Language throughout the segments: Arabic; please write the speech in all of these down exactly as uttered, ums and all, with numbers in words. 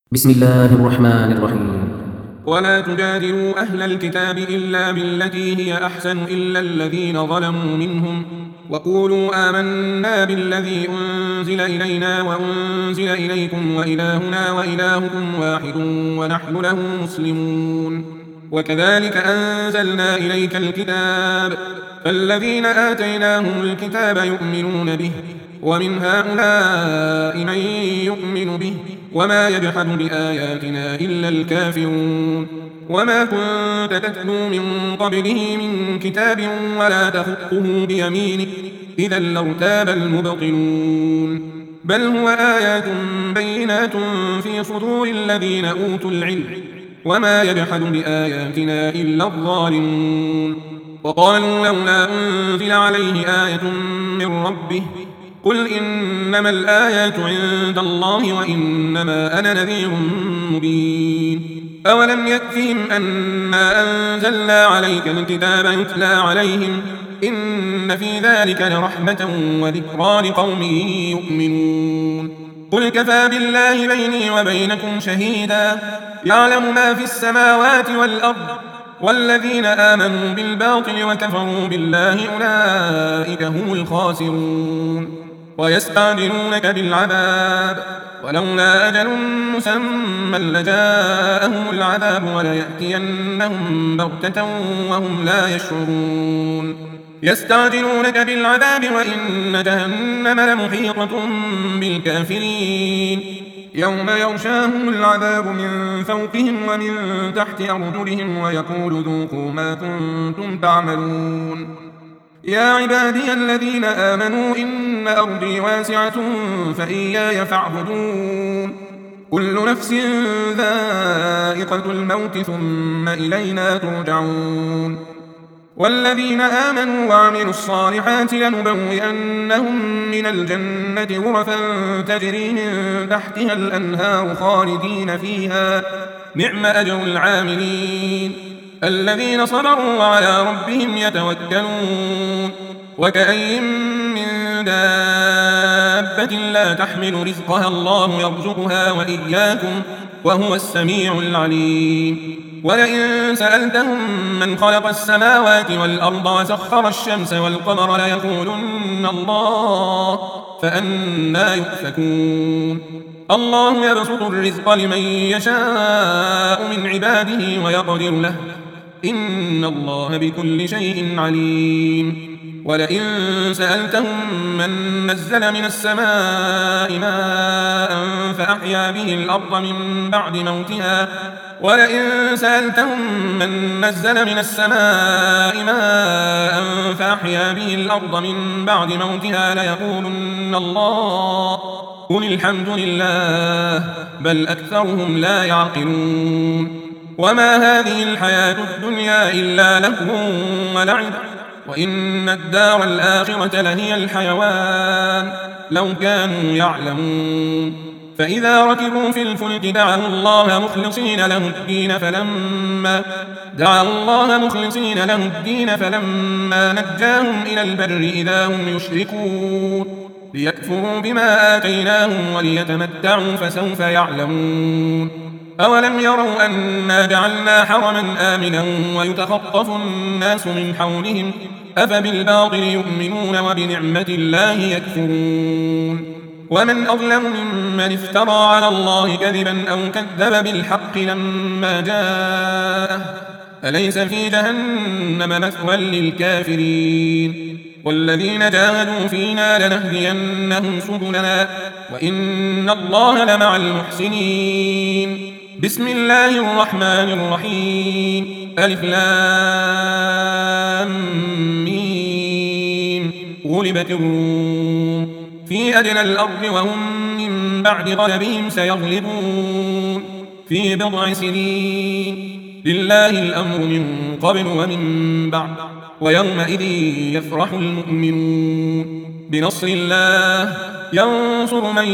بسم الله الرحمن الرحيم. ولا تجادلوا أهل الكتاب إلا بالتي هي أحسن إلا الذين ظلموا منهم وقولوا آمنا بالذي أنزل إلينا وأنزل إليكم وإلهنا وإلهكم واحد ونحن له مسلمون. وكذلك أنزلنا إليك الكتاب فالذين آتيناهم الكتاب يؤمنون به ومن هؤلاء من يؤمن به وما يجحد بآياتنا إلا الكافرون. وما كنت تتلو من قبله من كتاب ولا تخطه بيمينك إذا لارتاب المبطلون. بل هو آيات بينات في صدور الذين أوتوا العلم وما يجحد بآياتنا إلا الظالمون. وقالوا لولا أنزل عليه آية من ربه قل إنما الآيات عند الله وإنما أنا نذير مبين. أولم يكفهم أنا أنزلنا عليك الكتاب يتلى عليهم إن في ذلك لرحمة وذكرى لقوم يؤمنون. قل كفى بالله بيني وبينكم شهيدا يعلم ما في السماوات والأرض والذين آمنوا بالباطل وكفروا بالله أولئك هم الخاسرون. ويستعجلونك بالعذاب ولولا أجل مسمى لجاءهم العذاب وليأتينهم بغتة وهم لا يشعرون. يستعجلونك بالعذاب وإن جهنم لمحيطة بالكافرين يوم يغشاهم العذاب من فوقهم ومن تحت أرجلهم ويقول ذوقوا ما كنتم تعملون. يا عبادي الذين آمنوا إن أرضي واسعة فإياي فاعبدون. كل نفس ذائقة الموت ثم إلينا ترجعون. والذين آمنوا وعملوا الصالحات لنبوئنهم من الجنة غرفا تجري من تحتها الأنهار خالدين فيها نعم أجر العاملين الذين صبروا وعلى ربهم يتوكلون. وكأين من دابة لا تحمل رزقها الله يرزقها وإياكم وهو السميع العليم. ولئن سألتهم من خلق السماوات والأرض وسخر الشمس والقمر ليقولن الله فأنى يؤفكون. الله يبسط الرزق لمن يشاء من عباده ويقدر له إن الله بكل شيء عليم. ولئن سألتهم من نزل من السماء ماء فأحيا به الأرض من بعد موتها ولئن سألتهم من نزل من السماء ماء فأحيا به الأرض من بعد موتها ليقولن الله قل الحمد لله بل أكثرهم لا يعقلون. وما هذه الحياة الدنيا إلا لهو ولعب وإن الدار الآخرة لهي الحيوان لو كانوا يعلمون. فإذا ركبوا في الفلك دعوا الله مخلصين له الدين فلما دعوا الله مخلصين له الدين فلما نجاهم إلى البر إذا هم يشركون ليكفروا بما آتيناهم وليتمتعوا فسوف يعلمون. أولم يروا أنا جعلنا حرما آمنا ويتخطف الناس من حولهم أفبالباطل يؤمنون وبنعمة الله يكفرون. ومن أظلم ممن افترى على الله كذبا أو كذب بالحق لما جاءه أليس في جهنم مثوى للكافرين. والذين جاهدوا فينا لنهدينهم سبلنا وإن الله لمع المحسنين. بسم الله الرحمن الرحيم ألف لام ميم غلبت الروم في أدنى الأرض وهم من بعد غلبهم سيغلبون في بضع سنين لله الأمر من قبل ومن بعد ويومئذ يفرح المؤمنون بنصر الله ينصر من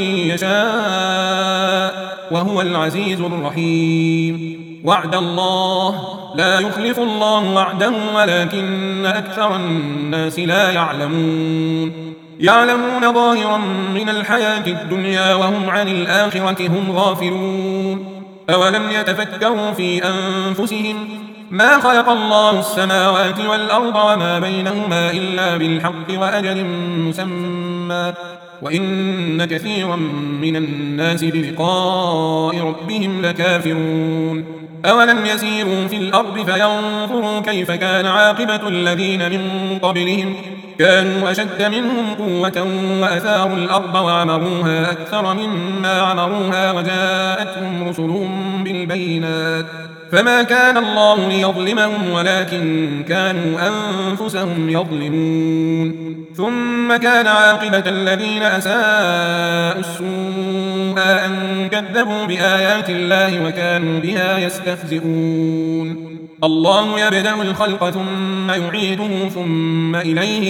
يشاء وهو العزيز الرحيم. وعد الله لا يخلف الله وعده ولكن أكثر الناس لا يعلمون. يعلمون ظاهرا من الحياة الدنيا وهم عن الآخرة هم غافلون أولم يتفكروا في أنفسهم ما خلق الله السماوات والأرض وما بينهما إلا بالحق وأجل مسمى وإن كثيرا من الناس بلقاء ربهم لكافرون أولم يسيروا في الأرض فينظروا كيف كان عاقبة الذين من قبلهم كانوا أشد منهم قوة وأثاروا الأرض وعمروها أكثر مما عمروها وجاءتهم رسلهم بالبينات فما كان الله ليظلمهم ولكن كانوا أنفسهم يظلمون ثم كان عاقبة الذين أساءوا السوء أن كذبوا بآيات الله وكانوا بها يستهزئون الله يبدأ الخلق ثم يعيده ثم إليه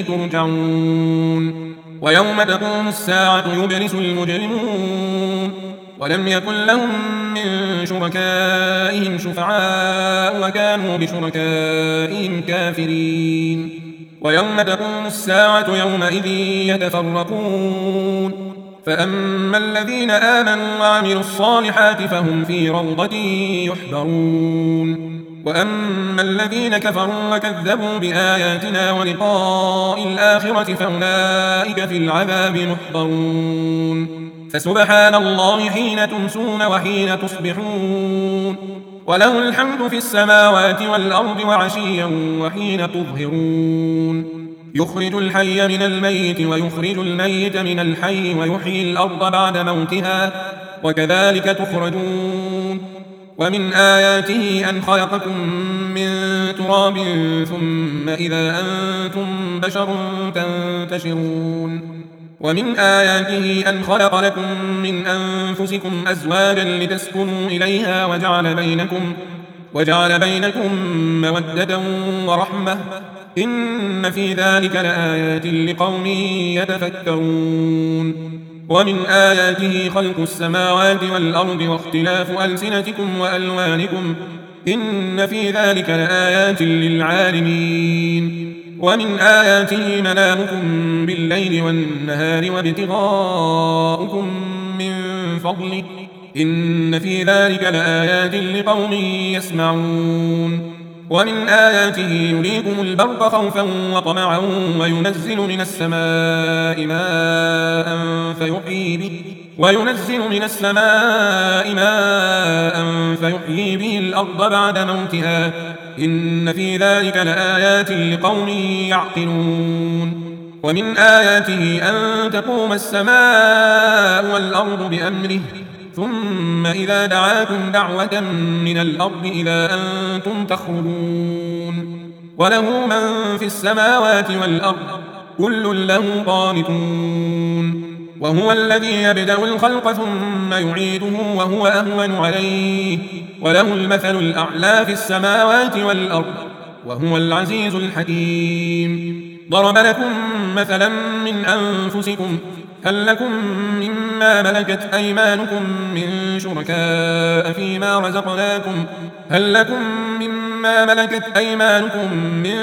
ترجعون ويوم تقوم الساعة يبلس المجرمون ولم يكن لهم من شركائهم شفعاء وكانوا بشركائهم كافرين ويوم تقوم الساعة يومئذ يتفرقون فأما الذين آمنوا وعملوا الصالحات فهم في روضة يحبرون وأما الذين كفروا وكذبوا بآياتنا ولقاء الآخرة فأولئك في العذاب محضرون فسبحان الله حين تمسون وحين تصبحون وله الحمد في السماوات والأرض وعشيا وحين تظهرون يخرج الحي من الميت ويخرج الميت من الحي ويحيي الأرض بعد موتها وكذلك تخرجون ومن آياته أن خلقكم من تراب ثم إذا أنتم بشر تنتشرون ومن آياته أن خلق لكم من أنفسكم أزواجا لتسكنوا إليها وجعل بينكم وجعل بينكم مودة ورحمة إن في ذلك لآيات لقوم يتفكرون ومن آياته خلق السماوات والأرض واختلاف ألسنتكم وألوانكم إن في ذلك لآيات للعالمين ومن آياته منامكم بالليل والنهار وابتغاؤكم من فضله إن في ذلك لآيات لقوم يسمعون ومن آياته يريكم البرق خوفا وطمعا وينزل من السماء ماء فيحيي به وينزل من السماء ماء فيحيي به الأرض بعد موتها إن في ذلك لآيات لقوم يعقلون ومن آياته أن تقوم السماء والأرض بأمره ثم إذا دعاكم دعوة من الأرض إذا أنتم تخرجون وله من في السماوات والأرض كل له قانتون وهو الذي يبدأ الخلق ثم يعيده وهو أهون عليه وله المثل الأعلى في السماوات والأرض وهو العزيز الحكيم ضرب لكم مثلا من أنفسكم هل لكم مما ملكت أيمانكم من شركاء فيما رزقناكم هل لكم مما ملكت أيمانكم من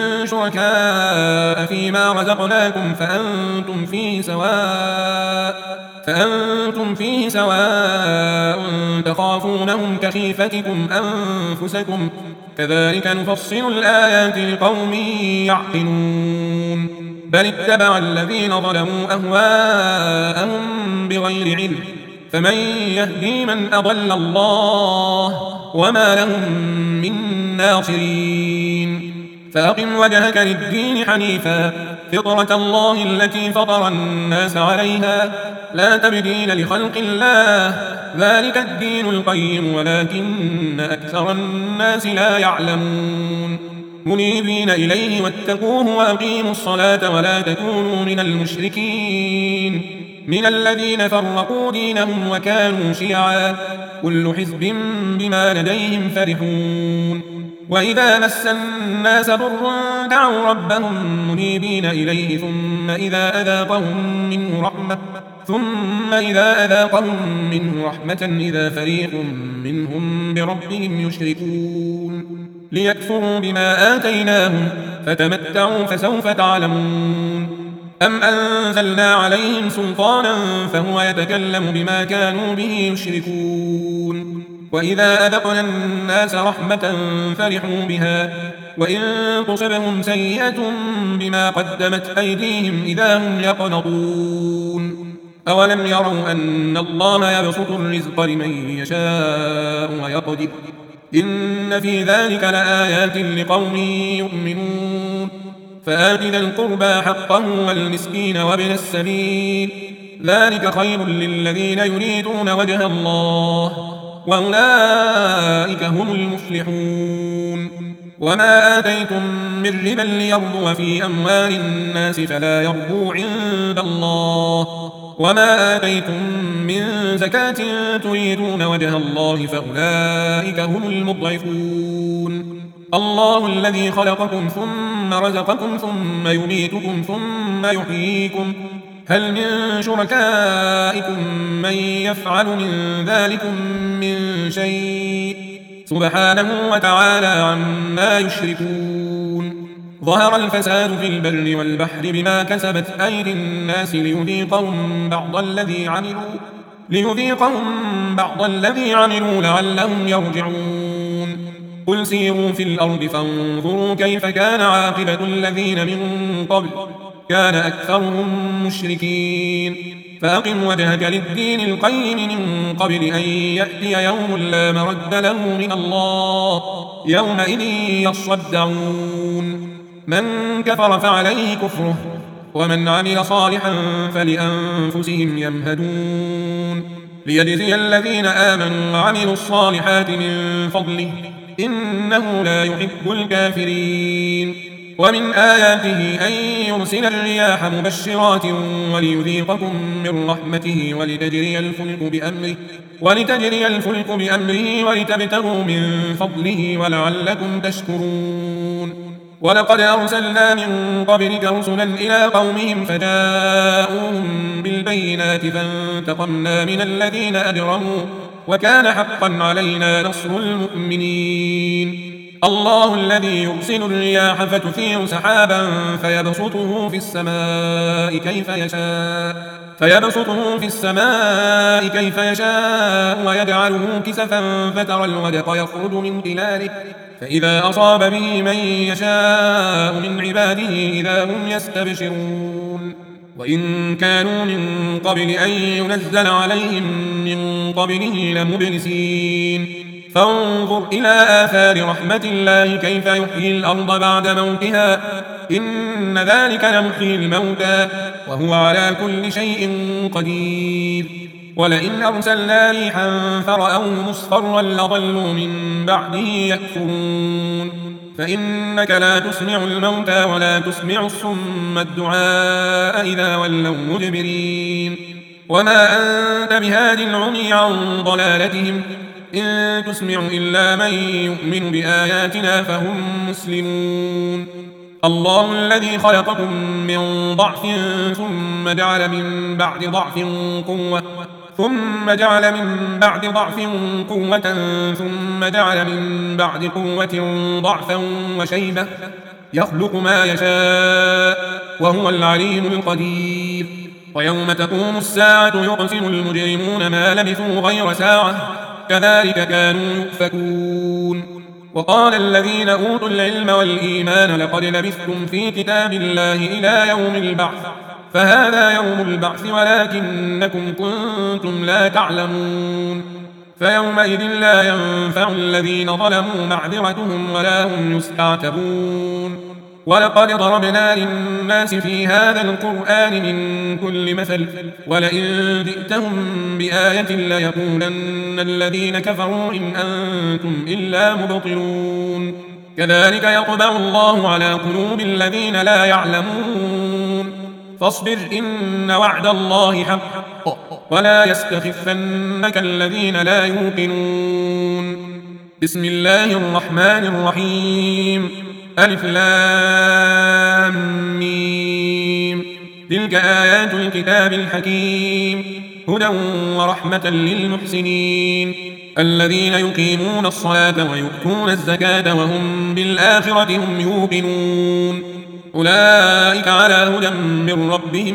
شركاء فيما رزقناكم فأنتم فيه سواء فأنتم فيه سواء تخافونهم كخيفتكم أنفسكم كذلك نفصل الآيات لقوم يعقلون بل اتبع الذين ظلموا أهواءهم بغير علم فمن يهدي من أضل الله وما لهم من ناصرين فأقم وجهك للدين حنيفا فطرة الله التي فطر الناس عليها لا تبديل لخلق الله ذلك الدين القيم ولكن أكثر الناس لا يعلمون منيبين إليه واتقوه وأقيموا الصلاة ولا تكونوا من المشركين من الذين فرقوا دينهم وكانوا شيعا كل حزب بما لديهم فرحون وإذا مس الناس ضر دعوا ربهم منيبين إليه ثم إذا أذاقهم منه رحمة ثم إذا أذاقهم منه رحمة إذا فريق منهم بربهم يشركون ليكفروا بما آتيناهم فتمتعوا فسوف تعلمون أم أنزلنا عليهم سلطانا فهو يتكلم بما كانوا به يشركون وإذا أذقنا الناس رحمة فرحوا بها وإن تصبهم سيئة بما قدمت أيديهم إذا هم يقنطون أولم يروا أن الله يبسط الرزق لمن يشاء ويقدر إن في ذلك لآيات لقوم يؤمنون فآت ذا القربى حقه والمسكين وابن السبيل ذلك خير للذين يريدون وجه الله وأولئك هم المفلحون وما آتيتم من ربا ليربو في أموال الناس فلا يربو عند الله وما آتيتم من زكاة تريدون وجه الله فأولئك هم المضعفون الله الذي خلقكم ثم رزقكم ثم يميتكم ثم يحييكم هل من شركائكم من يفعل من ذلكم من شيء سبحانه وتعالى عما يشركون ظهر الفساد في البر والبحر بما كسبت أيدي الناس ليذيقهم بعض الذي عملوا ليذيقهم بعض الذي عملوا لعلهم يرجعون قل سيروا في الأرض فانظروا كيف كان عاقبة الذين من قبل كان أكثرهم مشركين فأقم وجهك للدين القيم من قبل أن يأتي يوم لا مرد له من الله يومئذ يصدعون من كفر فعليه كفره ومن عمل صالحا فلأنفسهم يمهدون ليجزي الذين آمنوا وعملوا الصالحات من فضله إنه لا يحب الكافرين ومن آياته أن يرسل الرياح مبشرات وليذيقكم من رحمته ولتجري الفلك بأمره ولتجري الفلك بأمره ولتبتغوا من فضله ولعلكم تشكرون ولقد أرسلنا من قبلك رسلا إلى قومهم فجاءوهم بالبينات فانتقمنا من الذين أجرموا وكان حقا علينا نصر المؤمنين الله الذي يرسل الرياح فتثير سحابا فيبسطه في السماء كيف يشاء فيبسطه في السماء كيف يشاء ويجعله كسفا فترى الودق يخرج من خلاله فإذا أصاب به من يشاء من عباده إذا هم يستبشرون وإن كانوا من قبل أن ينزل عليهم من قبله لمبلسين فانظر إلى آثار رحمة الله كيف يحيي الأرض بعد موتها إن ذلك لمحيي الموتى وهو على كل شيء قدير ولئن أرسلنا ريحا فرأوه مصفرا لظلوا من بعده يكفرون فإنك لا تسمع الموتى ولا تسمع الصم الدعاء إذا ولوا مدبرين وما أنت بهاد العمي عن ضلالتهم إن تسمع إلا من يؤمن بآياتنا فهم مسلمون الله الذي خلقكم من ضعف ثم جعل من بعد ضعف قوة ثم جعل من بعد ضعف قوة ثم جعل من بعد قوة ضعفا وشيبة يخلق ما يشاء وهو العليم القدير ويوم تقوم الساعة يقسم المجرمون ما لبثوا غير ساعة كذلك كانوا يؤفكون وقال الذين أوتوا العلم والإيمان لقد لبثتم في كتاب الله إلى يوم البعث فهذا يوم البعث ولكنكم كنتم لا تعلمون فيومئذ لا ينفع الذين ظلموا معذرتهم ولا هم يستعتبون ولقد ضربنا للناس في هذا القرآن من كل مثل ولئن جئتهم بآية ليقولن الذين كفروا إن أنتم إلا مبطلون كذلك يطبع الله على قلوب الذين لا يعلمون فاصبر إن وعد الله حق ولا يستخفنك الذين لا يوقنون بسم الله الرحمن الرحيم ألف لام ميم تلك آيات الكتاب الحكيم هدى ورحمة للمحسنين الذين يقيمون الصلاة ويؤتون الزكاة وهم بالآخرة هم يوقنون أولئك على هدى من ربهم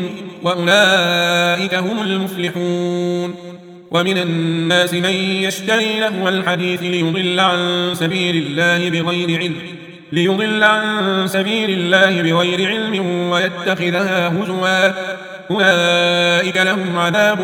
وأولئك هم المفلحون. ومن الناس من يشتري لهو الحديث ليضل عن سبيل الله بغير علم ليضل عن سبيل الله بغير علم ويتخذها هزوا أولئك لهم عذاب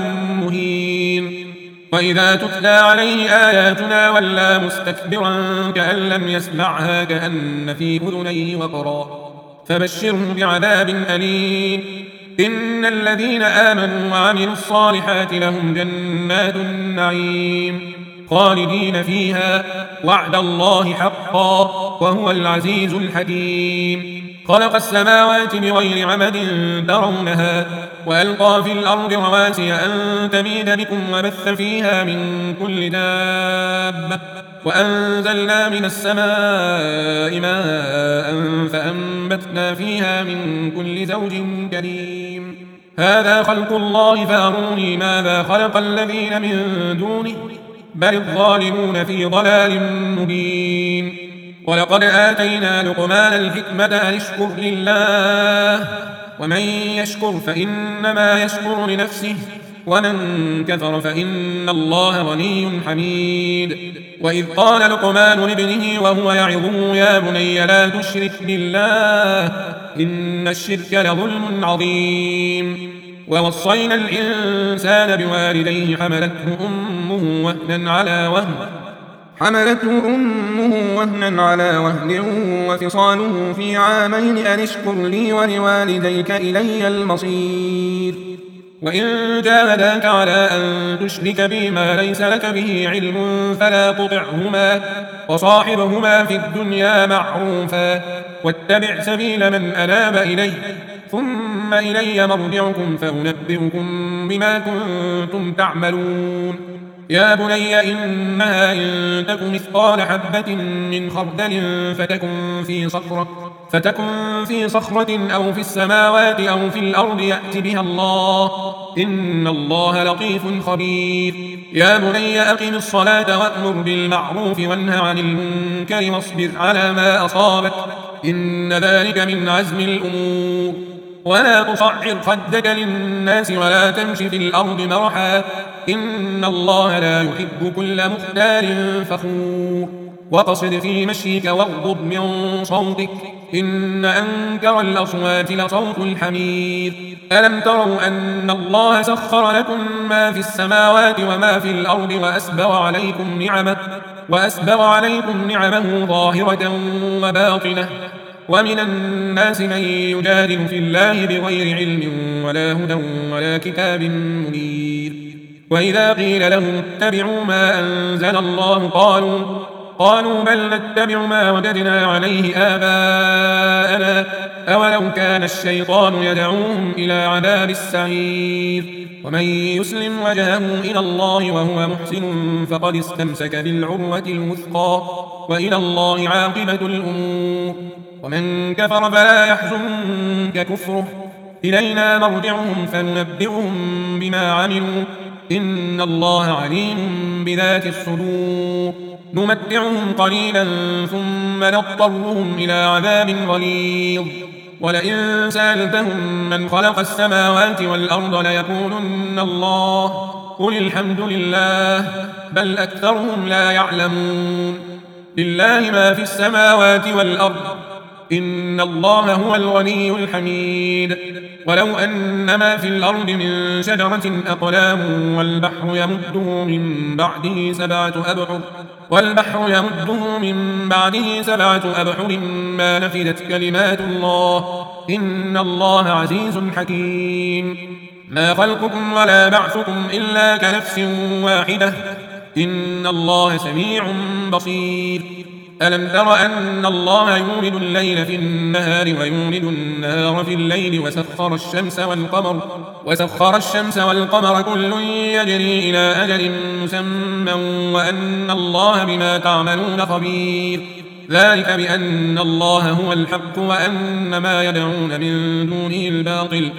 مهين. وإذا تتلى عليه آياتنا ولى مستكبرا كأن لم يسمعها كأن في أذنيه وقرا فبشره بعذاب أليم. إن الذين آمنوا وعملوا الصالحات لهم جنات النعيم خالدين فيها وعد الله حقا وهو العزيز الحكيم. خلق السماوات بغير عمد ترونها وألقى في الأرض رواسي أن تميد بكم وبث فيها من كل دابة وأنزلنا من السماء ماء فأنبتنا فيها من كل زوج كريم. هذا خلق الله فأروني ماذا خلق الذين من دونه بل الظالمون في ضلال مبين. ولقد آتينا لقمان الحكمة أن اشكر لله ومن يشكر فإنما يشكر لنفسه ومن كفر فإن الله غني حميد. وإذ قال لقمان لابنه وهو يعظه يا بني لا تشرك بالله إن الشرك لظلم عظيم. ووصينا الإنسان بوالديه حملته أمه وهنا على وهن حملته أمه وهنا على وهن وفصاله في عامين أن اشكر لي ولوالديك إلي المصير. وإن جاهداك على أن تشرك بي ما ليس لك به علم فلا تطعهما وصاحبهما في الدنيا معروفا واتبع سبيل من أناب إلي ثم إلي مرجعكم فأنبئكم بما كنتم تعملون. يا بني إنها إن تك مثقال حبة من خردل فتكن في صخرة فتكن في صخرة أو في السماوات أو في الأرض يأت بها الله إن الله لطيف خبير. يا بني أقم الصلاة وأمر بالمعروف وانه عن المنكر واصبر على ما أصابك إن ذلك من عزم الأمور. ولا تصعر خدك للناس ولا تمش في الأرض مرحا إن الله لا يحب كل مختال فخور. وقصد في مشيك واغضض من صوتك إن أنكر الأصوات لصوت الحمير. ألم تروا أن الله سخر لكم ما في السماوات وما في الأرض وأسبغ عليكم نعمه وأسبغ عليكم نعمه ظاهرة وباطنة ومن الناس من يجادل في الله بغير علم ولا هدى ولا كتاب منير. وإذا قيل لهم اتبعوا ما أنزل الله قالوا قالوا بل نتبع ما وجدنا عليه آباءنا أولو كان الشيطان يدعوهم إلى عذاب السعير. ومن يسلم وجهه إلى الله وهو محسن فقد استمسك بالعروة الوثقى وإلى الله عاقبة الأمور. ومن كفر فلا يحزنك كفره إلينا مرجعهم فننبئهم بما عملوا إن الله عليم بذات الصدور. نمتعهم قليلا ثم نضطرهم إلى عذاب غليظ. ولئن سألتهم من خلق السماوات والأرض ليقولن الله قل الحمد لله بل أكثرهم لا يعلمون. لله ما في السماوات والأرض إن الله هو الغني الحميد. ولو أن ما في الأرض من شجرة أقلام والبحر يمده من بعده سبعة أبحر والبحر يمده من بعده سبعة أبحر ما نفدت كلمات الله إن الله عزيز حكيم. ما خلقكم ولا بعثكم إلا كنفس واحدة إن الله سميع بصير. ألم تر أن الله يولد الليل في النهار ويولد النهار في الليل وسخر الشمس والقمر وسخر الشمس والقمر كل يجري إلى أجل مسمى وأن الله بما تعملون خبير. ذلك بأن الله هو الحق وأن ما يدعون من دونه الباطل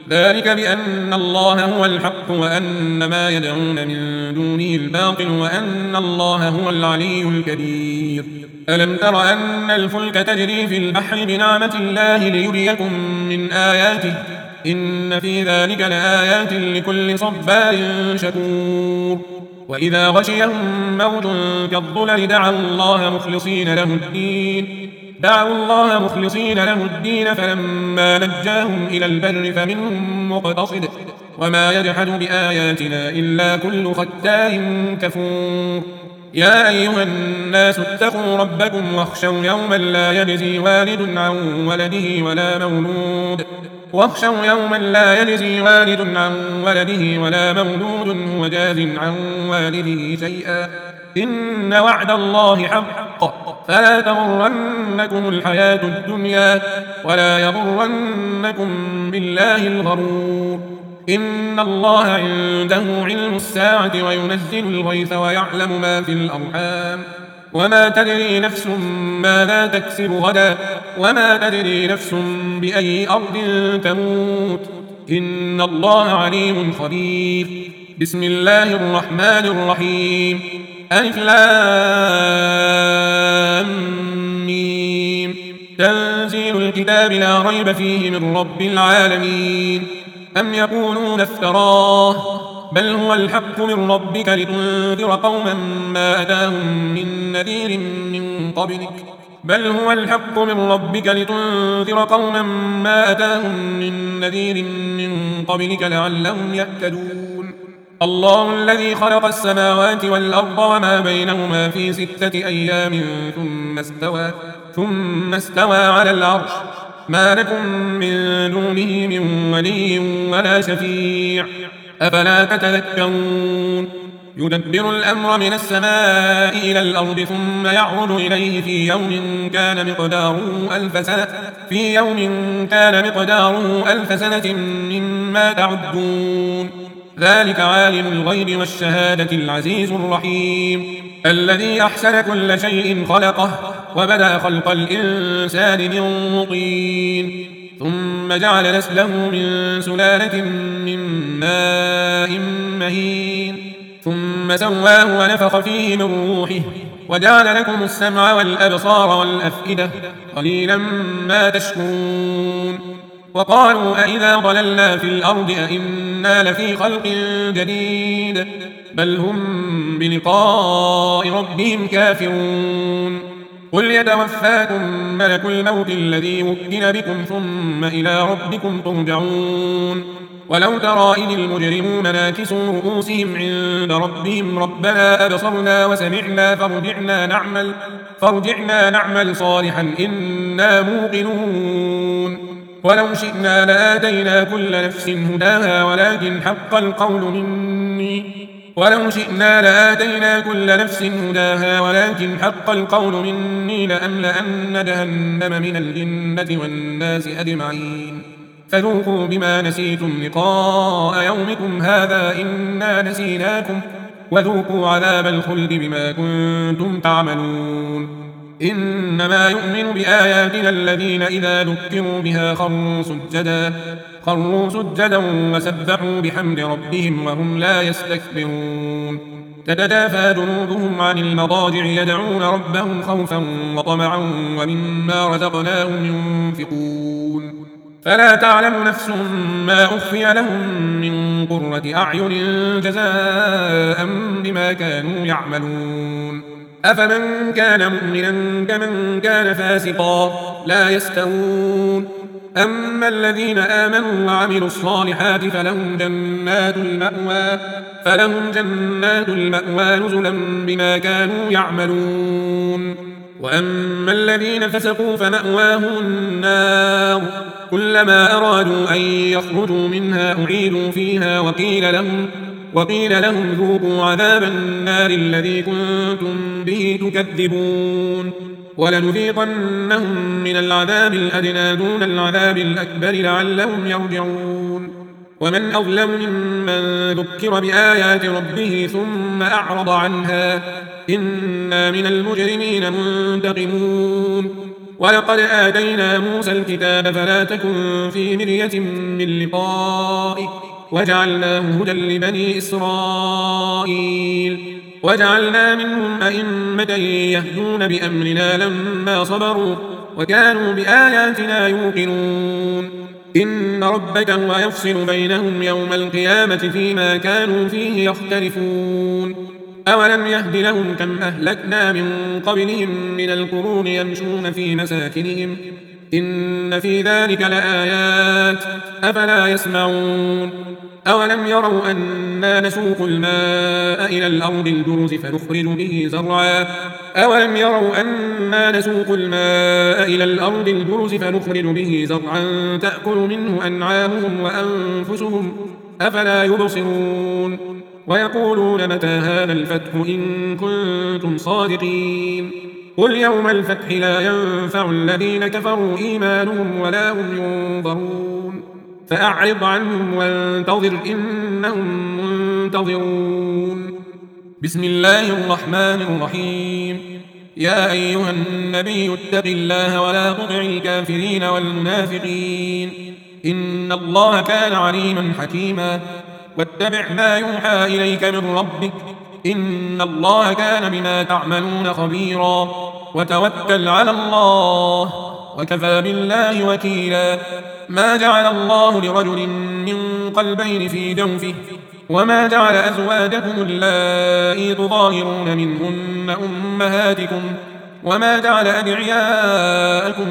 ذلك بأن الله هو الحق وأن ما يدعون من دونه الباطل وأن الله هو العلي الكبير. ألم تر أن الفلك تجري في البحر بنعمة الله ليريكم من آياته إن في ذلك لآيات لكل صبار شكور. وإذا غشيهم موج كالظلل دعوا الله مخلصين له الدين دعوا الله مخلصين له الدين فلما نجاهم إلى البر فمنهم مقتصد وما يجحد بآياتنا إلا كل ختار كفور. يا أيها الناس اتقوا ربكم واخشوا يوما لا يجزي والد عن ولده ولا مولود واخشوا يوما لا يجزي والد عن ولده ولا مولود هو جاز عن والده شيئا إن وعد الله حق فلا تغرنكم الحياة الدنيا ولا يغرنكم بالله الغرور. إن الله عنده علم الساعة وينزل الغيث ويعلم ما في الأرحام وما تدري نفس ماذا تكسب غدا وما تدري نفس بأي أرض تموت إن الله عليم خبير. بسم الله الرحمن الرحيم. ألف لام ميم. تنزيل الكتاب لا ريب فيه من رب العالمين. أم يقولون افتراه بل هو الحق من ربك لتنذر قوما ما أتاهم من نذير من قبلك بل هو الحق من ربك لتنذر قوما ما أتاهم من نذير من قبلك لعلهم يهتدون. الله الذي خلق السماوات والأرض وما بينهما في ستة أيام ثم استوى ثم استوى على العرش ما لكم من دونه من ولي ولا شفيع أفلا تتذكرون. يدبر الأمر من السماء إلى الأرض ثم يعرج إليه في يوم كان مقداره ألف سنة في يوم كان مقداره ألف سنة مما تعدون. ذلك عالم الغيب والشهادة العزيز الرحيم الذي أحسن كل شيء خلقه وبدأ خلق الإنسان من طين ثم جعل نسله من سلالة من ماء مهين ثم سواه ونفخ فيه من روحه وجعل لكم السمع والأبصار والأفئدة قليلا ما تشكرون. وقالوا أئذا ضللنا في الأرض أئنا لفي خلق جديد بل هم بلقاء ربهم كافرون. قل يتوفاكم ملك الموت الذي وكل بكم ثم إلى ربكم ترجعون. ولو ترى إذ المجرمون ناكسوا رؤوسهم عند ربهم ربنا أبصرنا وسمعنا فارجعنا نعمل, فارجعنا نعمل صالحا إنا موقنون. ولو شئنا لآتينا كل نفس هداها ولكن حق القول مني ولو شئنا لآتينا كل نفس هداها ولكن حق القول مني لأملأن جهنم من الجنة والناس أجمعين. فذوقوا بما نسيتم لقاء يومكم هذا إنا نسيناكم وذوقوا عذاب الخلد بما كنتم تعملون. إنما يؤمن بآياتنا الذين إذا ذكروا بها خروا سجدا خروا سجدا وسبحوا بحمد ربهم وهم لا يستكبرون. تتجافى جنوبهم عن المضاجع يدعون ربهم خوفا وطمعا ومما رزقناهم ينفقون. فلا تعلم نفس ما أخفي لهم من قرة أعين جزاء بما كانوا يعملون. أفمن كان مؤمنا كمن كان فاسقا لا يستوون. أما الذين آمنوا وعملوا الصالحات فلهم جنات المأوى فلهم جنات المأوى نزلا بما كانوا يعملون. وأما الذين فسقوا فمأواهم النار كلما أرادوا أن يخرجوا منها أعيدوا فيها وقيل لهم وقيل لهم ذوقوا عذاب النار الذي كنتم به تكذبون. ولنذيقنهم من العذاب الأدنى دون العذاب الأكبر لعلهم يرجعون. ومن أظلم ممن ذكر بآيات ربه ثم أعرض عنها إنا من المجرمين منتقمون. ولقد آتينا موسى الكتاب فلا تكن في مرية من لقائه وجعلناه هدى لبني إسرائيل وجعلنا منهم أئمة يهدون بأمرنا لما صبروا وكانوا بآياتنا يوقنون إن ربك هو يفصل بينهم يوم القيامة فيما كانوا فيه يختلفون أولم يهد لهم كم أهلكنا من قبلهم من القرون يمشون في مساكنهم إن في ذلك لآيات أفلا يسمعون أولم يروا أنا نسوق الماء إلى الأرض الجرز فنخرج به زرعا أولم يروا أنا نسوق الماء إلى الأرض الجرز فنخرج به زرعا تأكل منه أنعامهم وأنفسهم أفلا يبصرون ويقولون متى هذا الفتح إن كنتم صادقين قل يوم الفتح لا ينفع الذين كفروا إيمانهم ولا هم ينظرون فأعرض عنهم وانتظر إنهم منتظرون بسم الله الرحمن الرحيم يا أيها النبي اتق الله ولا تطع الكافرين والمنافقين إن الله كان عليما حكيما واتبع ما يوحى إليك من ربك إن الله كان بما تعملون خبيرا وتوكل على الله وكفى بالله وكيلا ما جعل الله لرجل من قلبين في جوفه وما جعل أزواجكم اللائي تظاهرون منهن أمهاتكم وما جعل أدعياءكم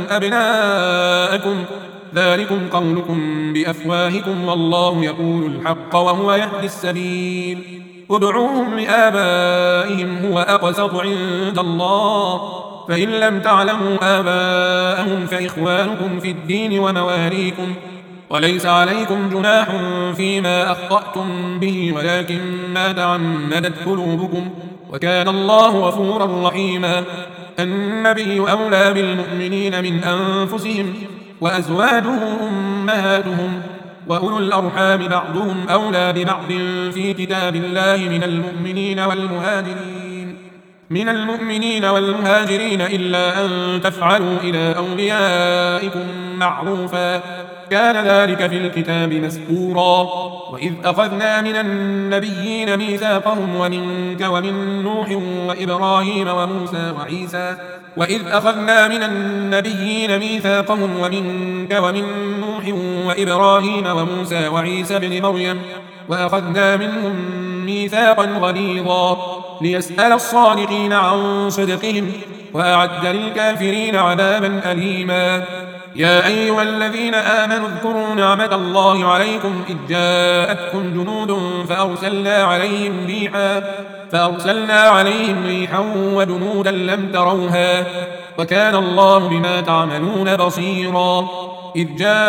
أبناءكم ذلكم قولكم بأفواهكم والله يقول الحق وهو يهدي السبيل ادعوهم لآبائهم هو أقسط عند الله فإن لم تعلموا آباءهم فإخوانكم في الدين ومواليكم وليس عليكم جناح فيما أخطأتم به ولكن ما تعمدت قلوبكم وكان الله غفورا رحيما النبي أولى بالمؤمنين من أنفسهم وأزواجه أمهاتهم وأولو الأرحام بعضهم أولى ببعض في كتاب الله من المؤمنين والمهاجرين من المؤمنين والمهاجرين إلا أن تفعلوا إلى أوليائكم معروفا كان ذلك في الكتاب مسطورا وإذ أخذنا من النبيين ميثاقهم ومنك ومن نوح وإبراهيم وموسى وعيسى وإذ أخذنا من النبيين ميثاقهم ومنك ومن نوح وإبراهيم وموسى وعيسى بن مريم وأخذنا منهم ميثاقا غليظا ليسأل الصادقين عن صدقهم وأعد للكافرين عذابا أليما يا أيها الذين آمنوا اذكروا نعمة الله عليكم إذ جاءتكم جنود فأرسلنا عليهم ريحا فأرسلنا عليهم ريحا وجنودا لم تروها وكان الله بما تعملون بصيرا إذ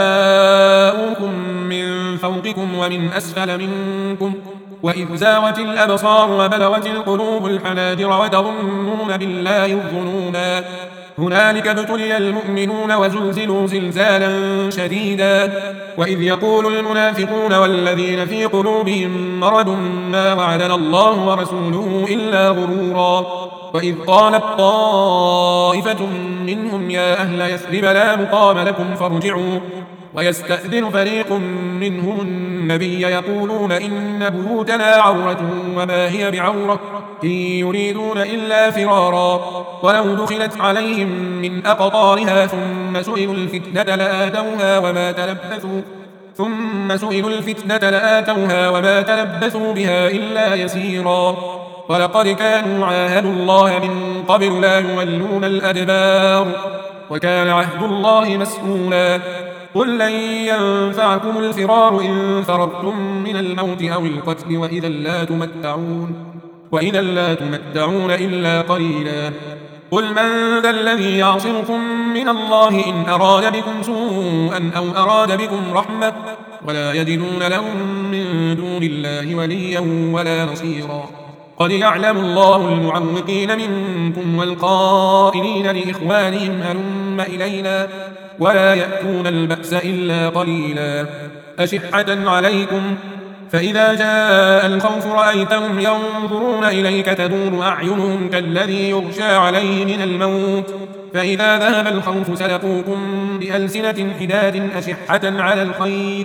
جاءوكم من فوقكم ومن أسفل منكم وإذ زاغت الأبصار وبلغت القلوب الحناجر وتظنون بالله الظنونا هنالك ابتلي المؤمنون وزلزلوا زلزالا شديدا وإذ يقول المنافقون والذين في قلوبهم مرض ما وعدنا الله ورسوله إلا غرورا وإذ قالت طائفة منهم يا أهل يثرب لا مقام لكم فارجعوا ويستأذن فريق منهم النبي يقولون إن بيوتنا عورة وما هي بعورة إن يريدون إلا فرارا ولو دخلت عليهم من أقطارها ثم سئلوا الفتنة لآتوها وما تلبثوا ثم سئلوا الفتنة لآتوها وما تلبثوا بها إلا يسيرا ولقد كانوا عاهدوا الله من قبل لا يولون الأدبار وكان عهد الله مسؤولا قل لن ينفعكم الفرار إن فررتم من الموت أو القتل وإذا لا تمتعون وإذا لا تمتعون إلا قليلا قل من ذا الذي يعصمكم من الله إن أراد بكم سوءا أو أراد بكم رحمة ولا يجدون لهم من دون الله وليا ولا نصيرا قد يعلم الله المعوقين منكم والقائلين لإخوانهم هلم إلينا ولا يأتون البأس إلا قليلا أشحة عليكم فإذا جاء الخوف رأيتهم ينظرون إليك تدور أعينهم كالذي يغشى عليه من الموت فإذا ذهب الخوف سلقوكم بألسنة حداد أشحة على الخير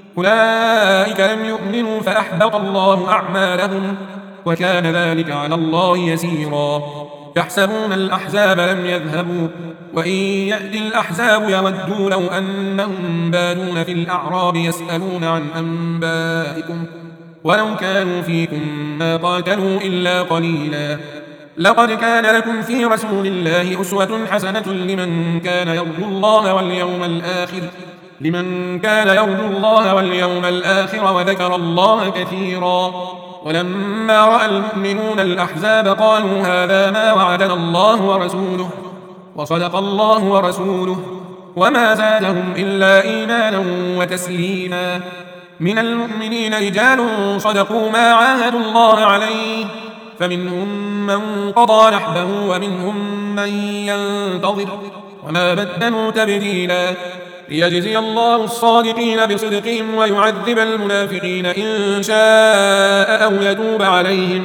أولئك لم يؤمنوا فأحبط الله أعمالهم وكان ذلك على الله يسيرا يحسبون الأحزاب لم يذهبوا وإن يأتي الأحزاب يودوا لو أنهم بادون في الأعراب يسألون عن أنبائكم ولو كانوا فيكم ما قاتلوا إلا قليلا لقد كان لكم في رسول الله أسوة حسنة لمن كان يرجو الله واليوم الآخر لمن كان يرجو الله واليوم الآخر وذكر الله كثيرا ولما رأى المؤمنون الأحزاب قالوا هذا ما وعدنا الله ورسوله وصدق الله ورسوله وما زادهم إلا إيمانا وتسليما من المؤمنين رجال صدقوا ما عاهدوا الله عليه فمنهم من قضى نحبه ومنهم من ينتظر وما بدلوا تبديلا ليجزي الله الصادقين بصدقهم ويعذب المنافقين إن شاء أو يتوب عليهم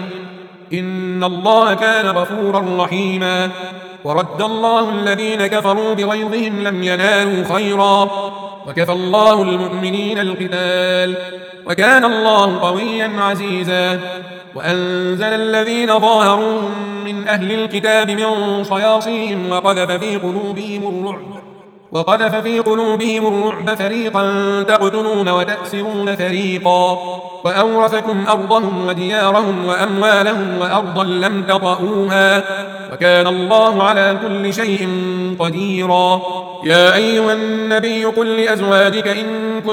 إن الله كان غفورا رحيما ورد الله الذين كفروا بغيظهم لم ينالوا خيرا وكفى الله المؤمنين القتال وكان الله قويا عزيزا وأنزل الذين ظاهروهم من أهل الكتاب من صياصيهم وقذف في قلوبهم الرعب وقذف في قلوبهم الرعب فريقا تقتلون وتأسرون فريقا وأورثكم أرضهم وديارهم وأموالهم وأرضا لم تطئوها وكان الله على كل شيء قديرا يا أيها النبي قل لأزواجك إن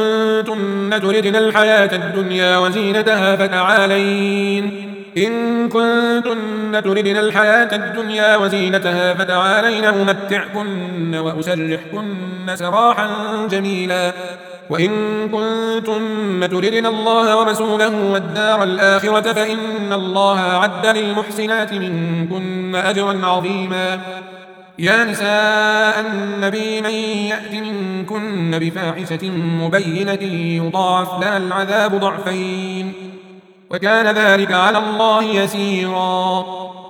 كنتن تردن الحياة الدنيا وزينتها فتعالين إن كنتن تردن الحياة الدنيا وزينتها فتعالين أمتعكن وأسرحكن سراحا جميلا وإن كنتن تردن الله ورسوله والدار الآخرة فإن الله أعد للمحسنات منكن أجرا عظيما يا نساء النبي من يأت منكن بفاحشة مبينة يضاعف لها العذاب ضعفين وكان ذلك على الله يسيرا